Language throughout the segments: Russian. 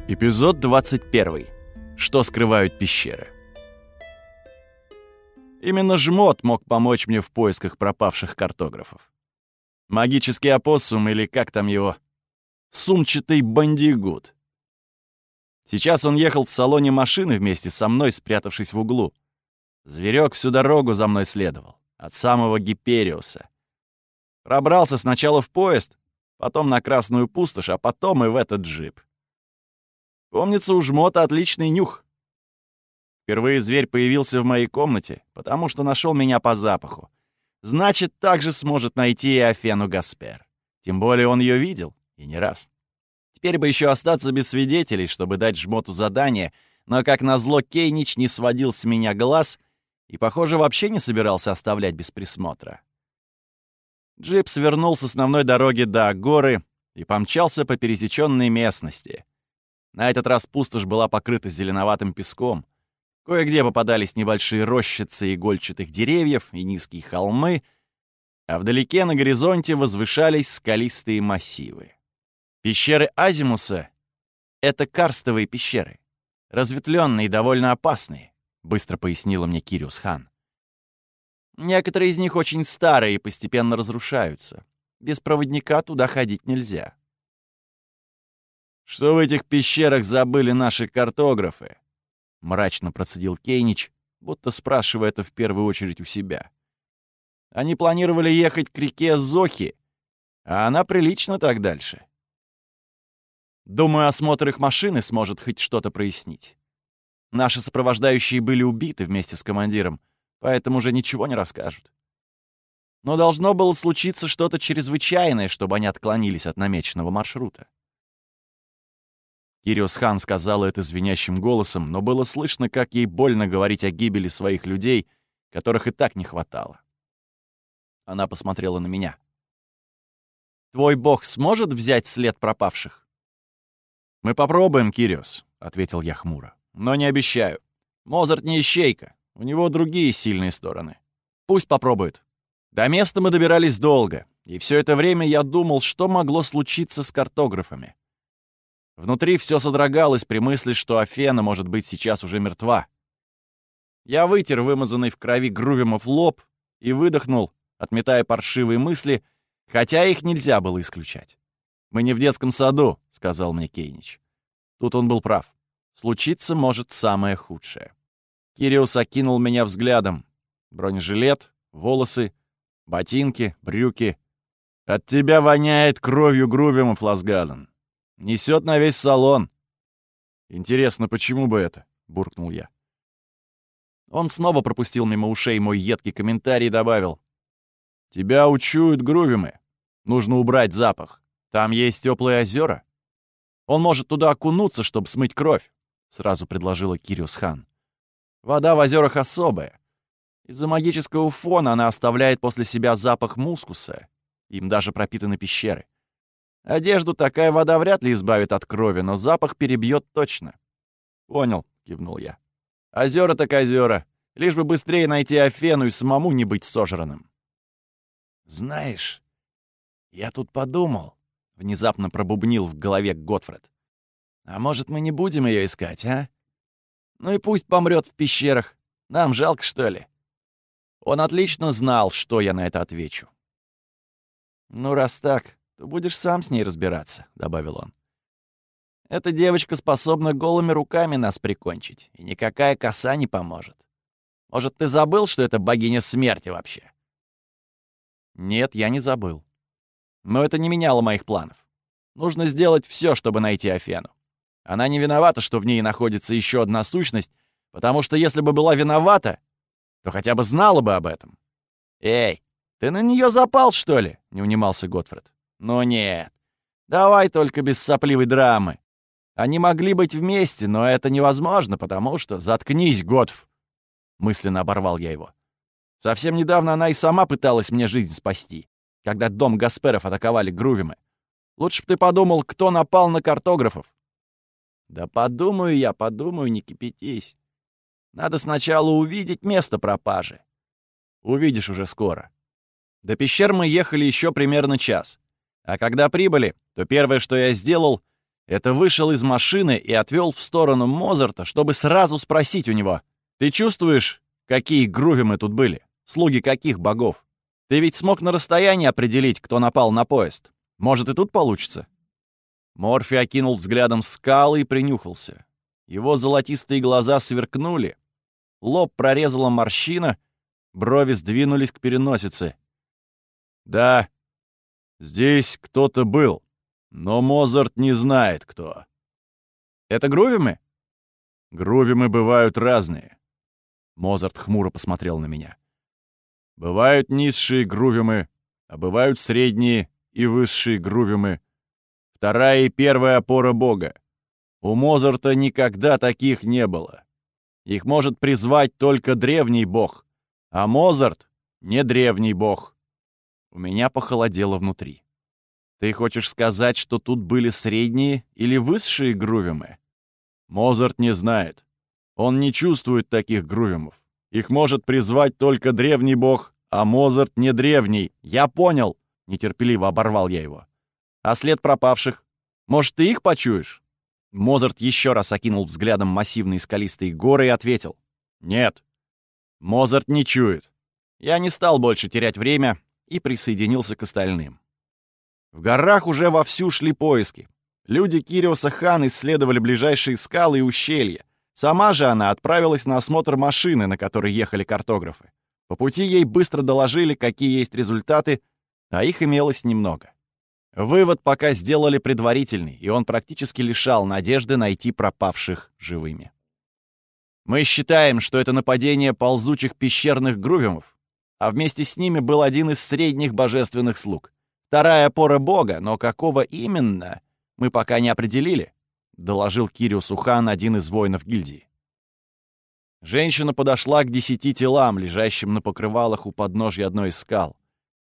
Эпизод 21. Что скрывают пещеры. Именно жмот мог помочь мне в поисках пропавших картографов. Магический опоссум, или как там его, сумчатый бандигут. Сейчас он ехал в салоне машины вместе со мной, спрятавшись в углу. Зверек всю дорогу за мной следовал, от самого Гипериуса. Пробрался сначала в поезд, потом на Красную пустошь, а потом и в этот джип. Помнится, у жмота отличный нюх. Впервые зверь появился в моей комнате, потому что нашел меня по запаху. Значит, также сможет найти и Афену Гаспер. Тем более он ее видел, и не раз. Теперь бы еще остаться без свидетелей, чтобы дать жмоту задание, но, как назло, Кейнич не сводил с меня глаз и, похоже, вообще не собирался оставлять без присмотра. Джип свернул с основной дороги до Агоры и помчался по пересеченной местности. На этот раз пустошь была покрыта зеленоватым песком. Кое-где попадались небольшие рощицы игольчатых деревьев и низкие холмы, а вдалеке на горизонте возвышались скалистые массивы. Пещеры Азимуса — это карстовые пещеры, разветвленные и довольно опасные, быстро пояснила мне Кириус Хан. Некоторые из них очень старые и постепенно разрушаются. Без проводника туда ходить нельзя. «Что в этих пещерах забыли наши картографы?» — мрачно процедил Кейнич, будто спрашивая это в первую очередь у себя. «Они планировали ехать к реке Зохи, а она прилично так дальше. Думаю, осмотр их машины сможет хоть что-то прояснить. Наши сопровождающие были убиты вместе с командиром, поэтому уже ничего не расскажут. Но должно было случиться что-то чрезвычайное, чтобы они отклонились от намеченного маршрута». Кириус Хан сказала это звенящим голосом, но было слышно, как ей больно говорить о гибели своих людей, которых и так не хватало. Она посмотрела на меня. «Твой бог сможет взять след пропавших?» «Мы попробуем, Кириус», — ответил я хмуро. «Но не обещаю. Мозарт не ищейка. У него другие сильные стороны. Пусть попробует». До места мы добирались долго, и все это время я думал, что могло случиться с картографами. Внутри все содрогалось при мысли, что Афена может быть сейчас уже мертва. Я вытер вымазанный в крови Грувимов лоб и выдохнул, отметая паршивые мысли, хотя их нельзя было исключать. «Мы не в детском саду», — сказал мне Кейнич. Тут он был прав. Случиться может самое худшее. Кириус окинул меня взглядом. Бронежилет, волосы, ботинки, брюки. «От тебя воняет кровью Грувимов, Ласгален. Несет на весь салон». «Интересно, почему бы это?» — буркнул я. Он снова пропустил мимо ушей мой едкий комментарий и добавил. «Тебя учуют Грувимы. Нужно убрать запах. Там есть теплые озера. Он может туда окунуться, чтобы смыть кровь», — сразу предложила Кириус Хан. «Вода в озерах особая. Из-за магического фона она оставляет после себя запах мускуса. Им даже пропитаны пещеры. Одежду такая вода вряд ли избавит от крови, но запах перебьет точно». «Понял», — кивнул я. «Озера так озера. Лишь бы быстрее найти Афену и самому не быть сожранным». «Знаешь, я тут подумал», — внезапно пробубнил в голове Готфред. «А может, мы не будем ее искать, а? Ну и пусть помрет в пещерах. Нам жалко, что ли?» Он отлично знал, что я на это отвечу. «Ну, раз так, то будешь сам с ней разбираться», — добавил он. «Эта девочка способна голыми руками нас прикончить, и никакая коса не поможет. Может, ты забыл, что это богиня смерти вообще?» Нет, я не забыл. Но это не меняло моих планов. Нужно сделать все, чтобы найти Афену. Она не виновата, что в ней находится еще одна сущность, потому что если бы была виновата, то хотя бы знала бы об этом. «Эй, ты на нее запал, что ли?» — не унимался Готфред. «Ну нет. Давай только без сопливой драмы. Они могли быть вместе, но это невозможно, потому что... Заткнись, Готф!» Мысленно оборвал я его. Совсем недавно она и сама пыталась мне жизнь спасти, когда дом Гасперов атаковали Грувимы. Лучше бы ты подумал, кто напал на картографов. «Да подумаю я, подумаю, не кипятись. Надо сначала увидеть место пропажи. Увидишь уже скоро». До пещер мы ехали еще примерно час. А когда прибыли, то первое, что я сделал, это вышел из машины и отвел в сторону Мозарта, чтобы сразу спросить у него: «Ты чувствуешь, какие грувимы тут были? Слуги каких богов? Ты ведь смог на расстоянии определить, кто напал на поезд. Может, и тут получится?» Морфи окинул взглядом скалы и принюхался. Его золотистые глаза сверкнули, лоб прорезала морщина, брови сдвинулись к переносице. «Да, здесь кто-то был, но Мозарт не знает, кто». «Это грувимы?» «Грувимы бывают разные». Мозарт хмуро посмотрел на меня. «Бывают низшие грувимы, а бывают средние и высшие грувимы. Вторая и первая опора Бога. У Мозарта никогда таких не было. Их может призвать только древний бог, а Мозарт — не древний бог». У меня похолодело внутри. «Ты хочешь сказать, что тут были средние или высшие грувимы?» «Мозарт не знает. Он не чувствует таких грувимов. Их может призвать только древний бог, а Мозарт не древний. Я понял!» — нетерпеливо оборвал я его. «А след пропавших? Может, ты их почуешь?» Мозарт еще раз окинул взглядом массивные скалистые горы и ответил: «Нет, Мозарт не чует». Я не стал больше терять время и присоединился к остальным. В горах уже вовсю шли поиски. Люди Кириоса Хан исследовали ближайшие скалы и ущелья. Сама же она отправилась на осмотр машины, на которой ехали картографы. По пути ей быстро доложили, какие есть результаты, а их имелось немного. Вывод пока сделали предварительный, и он практически лишал надежды найти пропавших живыми. Мы считаем, что это нападение ползучих пещерных грувимов, а вместе с ними был один из средних божественных слуг. Вторая опора бога, но какого именно, мы пока не определили, доложил Кириосу Хан, один из воинов гильдии. Женщина подошла к 10 телам, лежащим на покрывалах у подножья одной из скал.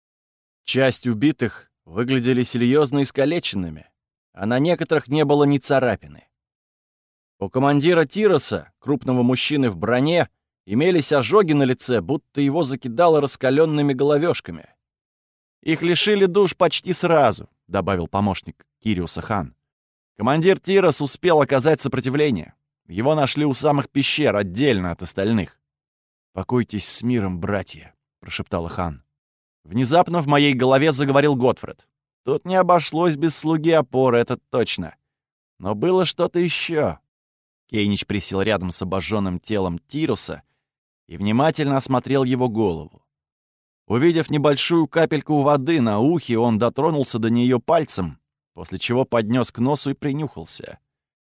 Часть убитых выглядели серьезно искалеченными, а на некоторых не было ни царапины. У командира Тироса, крупного мужчины в броне, имелись ожоги на лице, будто его закидало раскаленными головешками. «Их лишили душ почти сразу», — добавил помощник Кириоса Хан. Командир Тирос успел оказать сопротивление. Его нашли у самых пещер, отдельно от остальных. «Покойтесь с миром, братья», — прошептал Хан. Внезапно в моей голове заговорил Готфред. Тут не обошлось без слуги опоры, это точно. Но было что-то еще. Кейнич присел рядом с обожженным телом Тироса и внимательно осмотрел его голову. Увидев небольшую капельку воды на ухе, он дотронулся до нее пальцем, после чего поднес к носу и принюхался.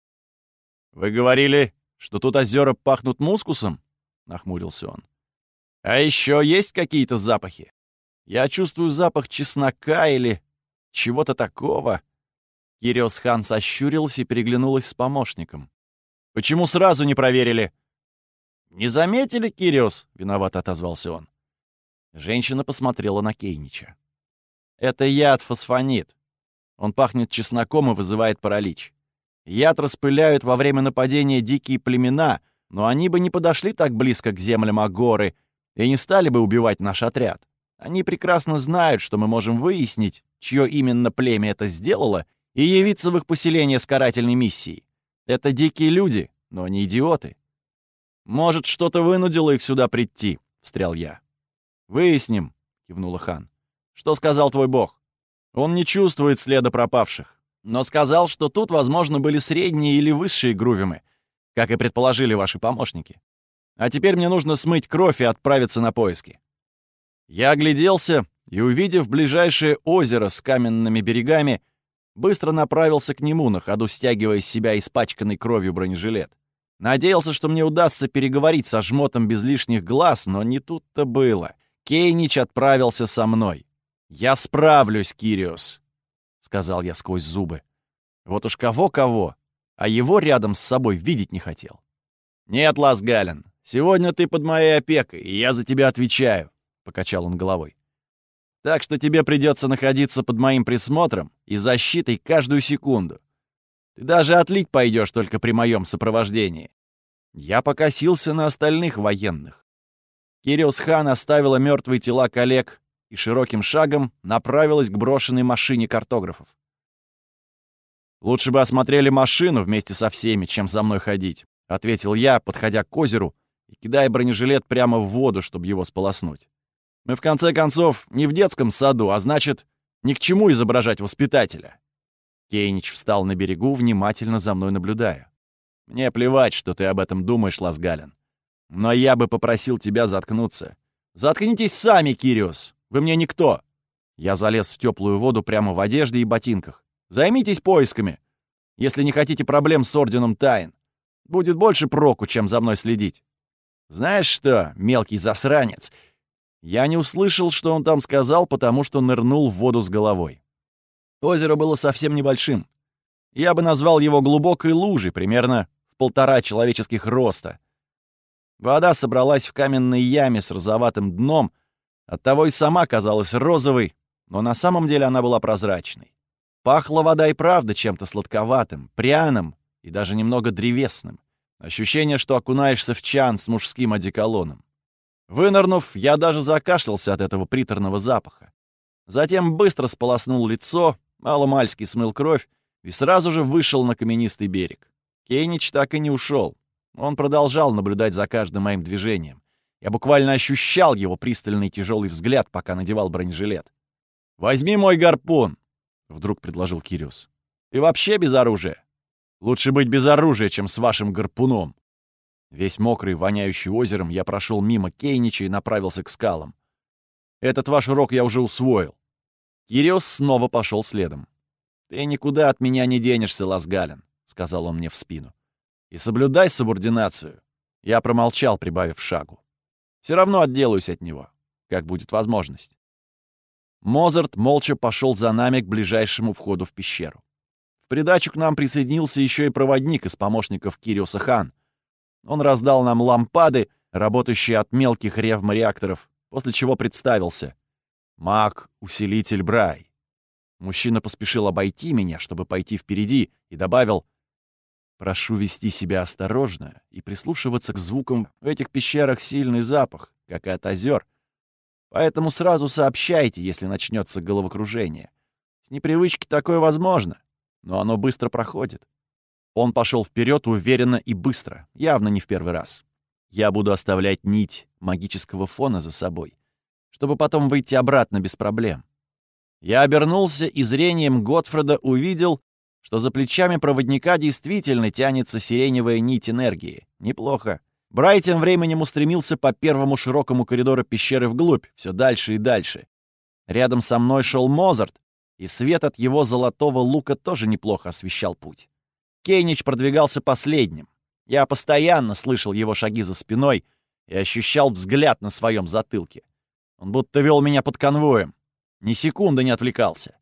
«Вы говорили, что тут озера пахнут мускусом?» — нахмурился он. «А еще есть какие-то запахи? Я чувствую запах чеснока или чего-то такого». Кириос Хан сощурился и переглянулась с помощником. «Почему сразу не проверили?» «Не заметили, Кириос?» — виновато отозвался он. Женщина посмотрела на Кейнича. «Это яд фосфонит. Он пахнет чесноком и вызывает паралич. Яд распыляют во время нападения дикие племена, но они бы не подошли так близко к землям Агоры и не стали бы убивать наш отряд. Они прекрасно знают, что мы можем выяснить, чье именно племя это сделало, и явиться в их поселение с карательной миссией. Это дикие люди, но не идиоты. Может, что-то вынудило их сюда прийти?» — встрял я. «Выясним», — кивнула Хан. «Что сказал твой бог?» «Он не чувствует следа пропавших, но сказал, что тут, возможно, были средние или высшие грувимы, как и предположили ваши помощники. А теперь мне нужно смыть кровь и отправиться на поиски». Я огляделся и, увидев ближайшее озеро с каменными берегами, быстро направился к нему, на ходу стягивая с себя испачканный кровью бронежилет. Надеялся, что мне удастся переговорить со жмотом без лишних глаз, но не тут-то было. Кейнич отправился со мной. «Я справлюсь, Кириос», — сказал я сквозь зубы. Вот уж кого-кого, а его рядом с собой видеть не хотел. «Нет, Ласгален, сегодня ты под моей опекой, и я за тебя отвечаю», — покачал он головой. «Так что тебе придется находиться под моим присмотром и защитой каждую секунду. Ты даже отлить пойдешь только при моем сопровождении». Я покосился на остальных военных. Кириос Хан оставила мертвые тела коллег и широким шагом направилась к брошенной машине картографов. «Лучше бы осмотрели машину вместе со всеми, чем за мной ходить», — ответил я, подходя к озеру и кидая бронежилет прямо в воду, чтобы его сполоснуть. «Мы, в конце концов, не в детском саду, а значит, ни к чему изображать воспитателя». Кейнич встал на берегу, внимательно за мной наблюдая. «Мне плевать, что ты об этом думаешь, Лазгален. Но я бы попросил тебя заткнуться. Заткнитесь сами, Кириос. Вы мне никто». Я залез в теплую воду прямо в одежде и ботинках. «Займитесь поисками, если не хотите проблем с Орденом Тайн. Будет больше проку, чем за мной следить. Знаешь что, мелкий засранец?» Я не услышал, что он там сказал, потому что нырнул в воду с головой. Озеро было совсем небольшим. Я бы назвал его глубокой лужей, примерно в 1,5 человеческих роста. Вода собралась в каменной яме с розоватым дном, оттого и сама казалась розовой, но на самом деле она была прозрачной. Пахла вода и правда чем-то сладковатым, пряным и даже немного древесным. Ощущение, что окунаешься в чан с мужским одеколоном. Вынырнув, я даже закашлялся от этого приторного запаха. Затем быстро сполоснул лицо, мало-мальски смыл кровь и сразу же вышел на каменистый берег. Кейнич так и не ушел. Он продолжал наблюдать за каждым моим движением. Я буквально ощущал его пристальный тяжелый взгляд, пока надевал бронежилет. «Возьми мой гарпун», — вдруг предложил Кириос. «И вообще без оружия. Лучше быть без оружия, чем с вашим гарпуном». Весь мокрый, воняющий озером, я прошел мимо Кейнича и направился к скалам. «Этот ваш урок я уже усвоил». Кириос снова пошел следом. «Ты никуда от меня не денешься, Лазгален», — сказал он мне в спину. «И соблюдай субординацию». Я промолчал, прибавив шагу. «Все равно отделаюсь от него, как будет возможность». Мозарт молча пошел за нами к ближайшему входу в пещеру. В придачу к нам присоединился еще и проводник из помощников Кириоса Хан. Он раздал нам лампады, работающие от мелких ревмореакторов, после чего представился. Маг-усилитель Брай. Мужчина поспешил обойти меня, чтобы пойти впереди, и добавил: «Прошу вести себя осторожно и прислушиваться к звукам. В этих пещерах сильный запах, как и от озер. Поэтому сразу сообщайте, если начнется головокружение. С непривычки такое возможно, но оно быстро проходит». Он пошел вперед уверенно и быстро, явно не в первый раз. Я буду оставлять нить магического фона за собой, чтобы потом выйти обратно без проблем. Я обернулся и зрением Готфреда увидел, что за плечами проводника действительно тянется сиреневая нить энергии. Неплохо. Брай тем временем устремился по первому широкому коридору пещеры вглубь, все дальше и дальше. Рядом со мной шел Мозарт, и свет от его золотого лука тоже неплохо освещал путь. Кейнич продвигался последним. Я постоянно слышал его шаги за спиной и ощущал взгляд на своем затылке. Он будто вел меня под конвоем. Ни секунды не отвлекался.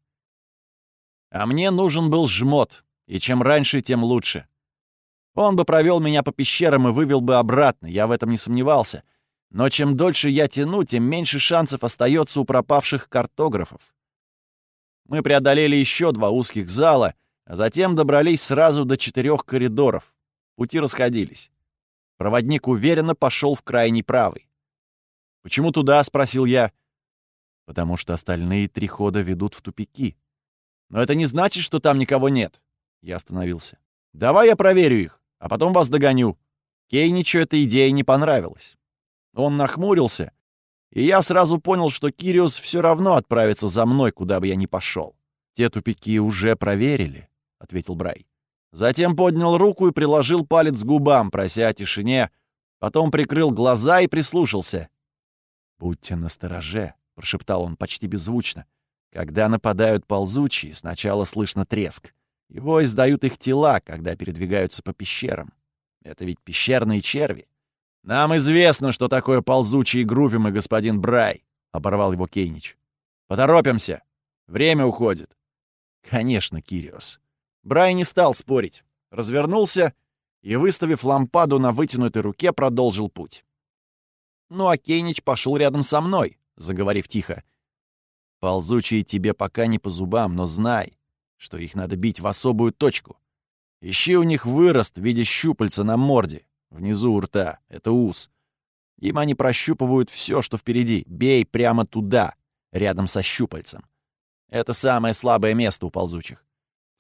А мне нужен был жмот, и чем раньше, тем лучше. Он бы провел меня по пещерам и вывел бы обратно, я в этом не сомневался. Но чем дольше я тяну, тем меньше шансов остается у пропавших картографов. Мы преодолели еще 2 узких зала, а затем добрались сразу до 4 коридоров. Пути расходились. Проводник уверенно пошел в крайний правый. «Почему туда?» — спросил я. «Потому что остальные 3 хода ведут в тупики. Но это не значит, что там никого нет». Я остановился. «Давай я проверю их, а потом вас догоню». Кейничу эта идея не понравилась. Он нахмурился, и я сразу понял, что Кириос все равно отправится за мной, куда бы я ни пошел. «Те тупики уже проверили», — ответил Брай. Затем поднял руку и приложил палец к губам, прося о тишине, потом прикрыл глаза и прислушался. «Будьте настороже», — прошептал он почти беззвучно. «Когда нападают ползучие, сначала слышно треск. Его издают их тела, когда передвигаются по пещерам. Это ведь пещерные черви». «Нам известно, что такое ползучие грувимы, господин Брай», — оборвал его Кейнич. «Поторопимся. Время уходит». «Конечно, Кириос». Брай не стал спорить. Развернулся и, выставив лампаду на вытянутой руке, продолжил путь. Ну а Кейнич пошел рядом со мной, заговорив тихо. «Ползучие тебе пока не по зубам, но знай, что их надо бить в особую точку. Ищи у них вырост в виде щупальца на морде, внизу у рта, это ус. Им они прощупывают все, что впереди. Бей прямо туда, рядом со щупальцем. Это самое слабое место у ползучих.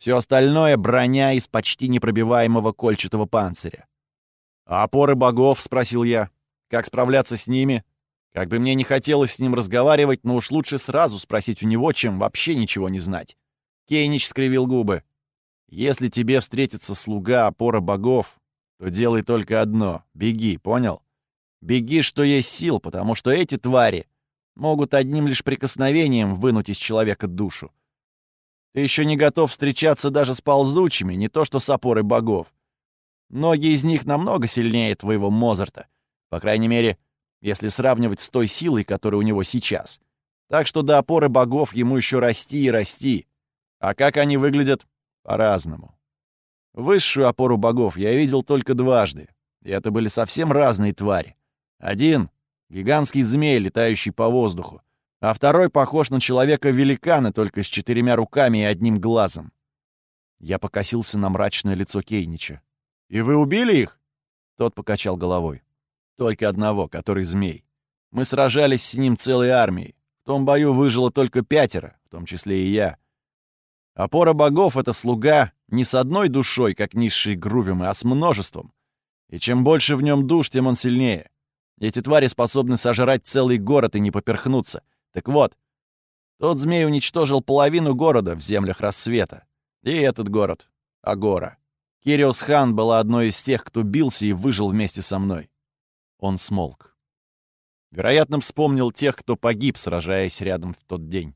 Все остальное — броня из почти непробиваемого кольчатого панциря. «А опоры богов?» — спросил я. «Как справляться с ними?» Как бы мне не хотелось с ним разговаривать, но уж лучше сразу спросить у него, чем вообще ничего не знать. Кейнич скривил губы. «Если тебе встретится слуга опора богов, то делай только одно — беги, понял? Беги, что есть сил, потому что эти твари могут одним лишь прикосновением вынуть из человека душу. Ты еще не готов встречаться даже с ползучими, не то что с опорой богов. Многие из них намного сильнее твоего Мозарта, по крайней мере, если сравнивать с той силой, которая у него сейчас. Так что до опоры богов ему еще расти и расти. А как они выглядят? По-разному. Высшую опору богов я видел только дважды, и это были совсем разные твари. Один — гигантский змей, летающий по воздуху, а второй похож на человека-великана, только с 4 руками и одним глазом. Я покосился на мрачное лицо Кейнича. «И вы убили их?» Тот покачал головой. «Только одного, который змей. Мы сражались с ним целой армией. В том бою выжило только 5, в том числе и я. Опора богов — это слуга не с одной душой, как низшие грувимы, а с множеством. И чем больше в нем душ, тем он сильнее. Эти твари способны сожрать целый город и не поперхнуться. Так вот, тот змей уничтожил половину города в землях Рассвета. И этот город — Агора. Кириос-хан была одной из тех, кто бился и выжил вместе со мной». Он смолк. Вероятно, вспомнил тех, кто погиб, сражаясь рядом в тот день.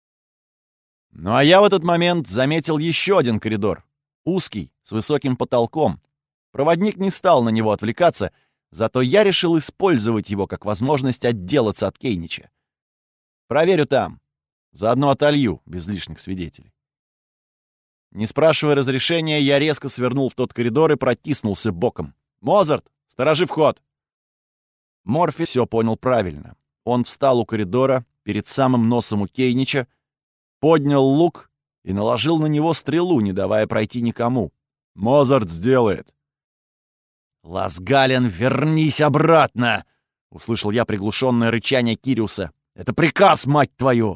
Ну а я в этот момент заметил еще один коридор. Узкий, с высоким потолком. Проводник не стал на него отвлекаться, зато я решил использовать его как возможность отделаться от Кейнича. Проверю там. Заодно отолью, без лишних свидетелей. Не спрашивая разрешения, я резко свернул в тот коридор и протиснулся боком. «Мозарт, сторожи вход!» Морфи все понял правильно. Он встал у коридора, перед самым носом у Кейнича, поднял лук и наложил на него стрелу, не давая пройти никому. «Мозарт сделает!» «Ласгален, вернись обратно!» — услышал я приглушенное рычание Кириуса. «Это приказ, мать твою!»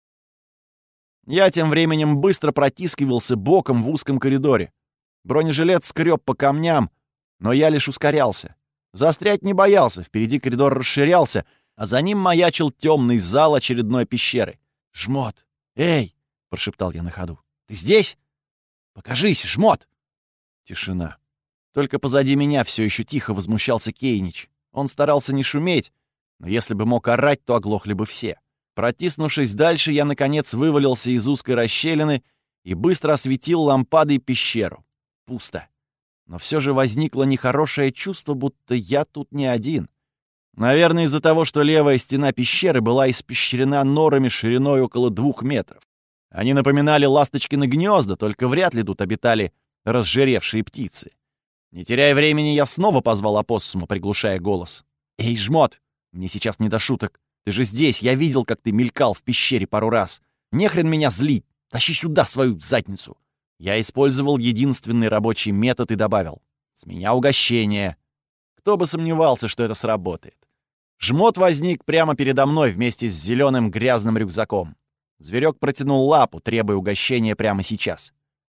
Я тем временем быстро протискивался боком в узком коридоре. Бронежилет скреб по камням, но я лишь ускорялся. Застрять не боялся, впереди коридор расширялся, а за ним маячил темный зал очередной пещеры. «Жмот! Эй!» — прошептал я на ходу. «Ты здесь? Покажись, Жмот!» Тишина. Только позади меня все еще тихо возмущался Кейнич. Он старался не шуметь, но если бы мог орать, то оглохли бы все. Протиснувшись дальше, я, наконец, вывалился из узкой расщелины и быстро осветил лампадой пещеру. Пусто. Но все же возникло нехорошее чувство, будто я тут не один. Наверное, из-за того, что левая стена пещеры была испещрена норами шириной около 2 метров. Они напоминали ласточкины гнезда, только вряд ли тут обитали разжиревшие птицы. Не теряя времени, я снова позвал опоссума, приглушая голос. «Эй, Жмот, мне сейчас не до шуток. Ты же здесь, я видел, как ты мелькал в пещере пару раз. Не хрен меня злить, тащи сюда свою задницу». Я использовал единственный рабочий метод и добавил: «С меня угощение». Кто бы сомневался, что это сработает. Жмот возник прямо передо мной вместе с зеленым грязным рюкзаком. Зверек протянул лапу, требуя угощения прямо сейчас.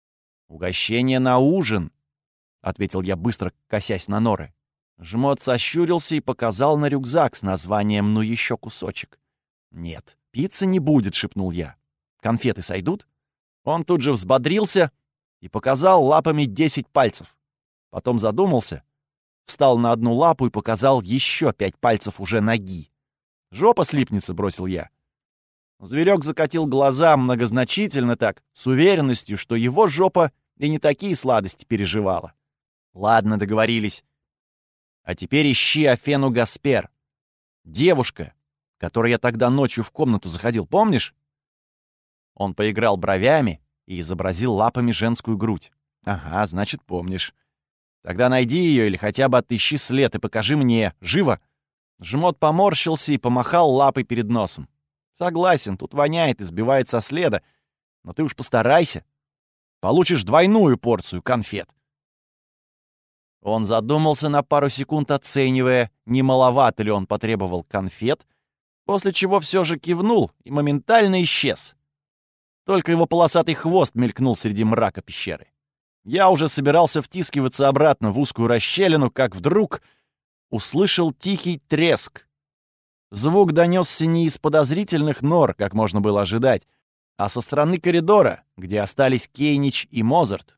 «Угощение на ужин», — ответил я, быстро косясь на норы. Жмот сощурился и показал на рюкзак с названием «Ну еще кусочек». «Нет, пиццы не будет», — шепнул я. «Конфеты сойдут?» Он тут же взбодрился и показал лапами 10 пальцев. Потом задумался, встал на одну лапу и показал еще 5 пальцев уже ноги. «Жопа слипнется», — бросил я. Зверек закатил глаза многозначительно так, с уверенностью, что его жопа и не такие сладости переживала. «Ладно, договорились. А теперь ищи Афену Гаспер. Девушка, которой я тогда ночью в комнату заходил, помнишь?» Он поиграл бровями и изобразил лапами женскую грудь. «Ага, значит, помнишь. Тогда найди ее или хотя бы отыщи след и покажи мне. Живо!» Жмот поморщился и помахал лапой перед носом. «Согласен, тут воняет и сбивает со следа, но ты уж постарайся. Получишь двойную порцию конфет». Он задумался на пару секунд, оценивая, не маловато ли он потребовал конфет, после чего все же кивнул и моментально исчез. Только его полосатый хвост мелькнул среди мрака пещеры. Я уже собирался втискиваться обратно в узкую расщелину, как вдруг услышал тихий треск. Звук донесся не из подозрительных нор, как можно было ожидать, а со стороны коридора, где остались Кейнич и Мозарт,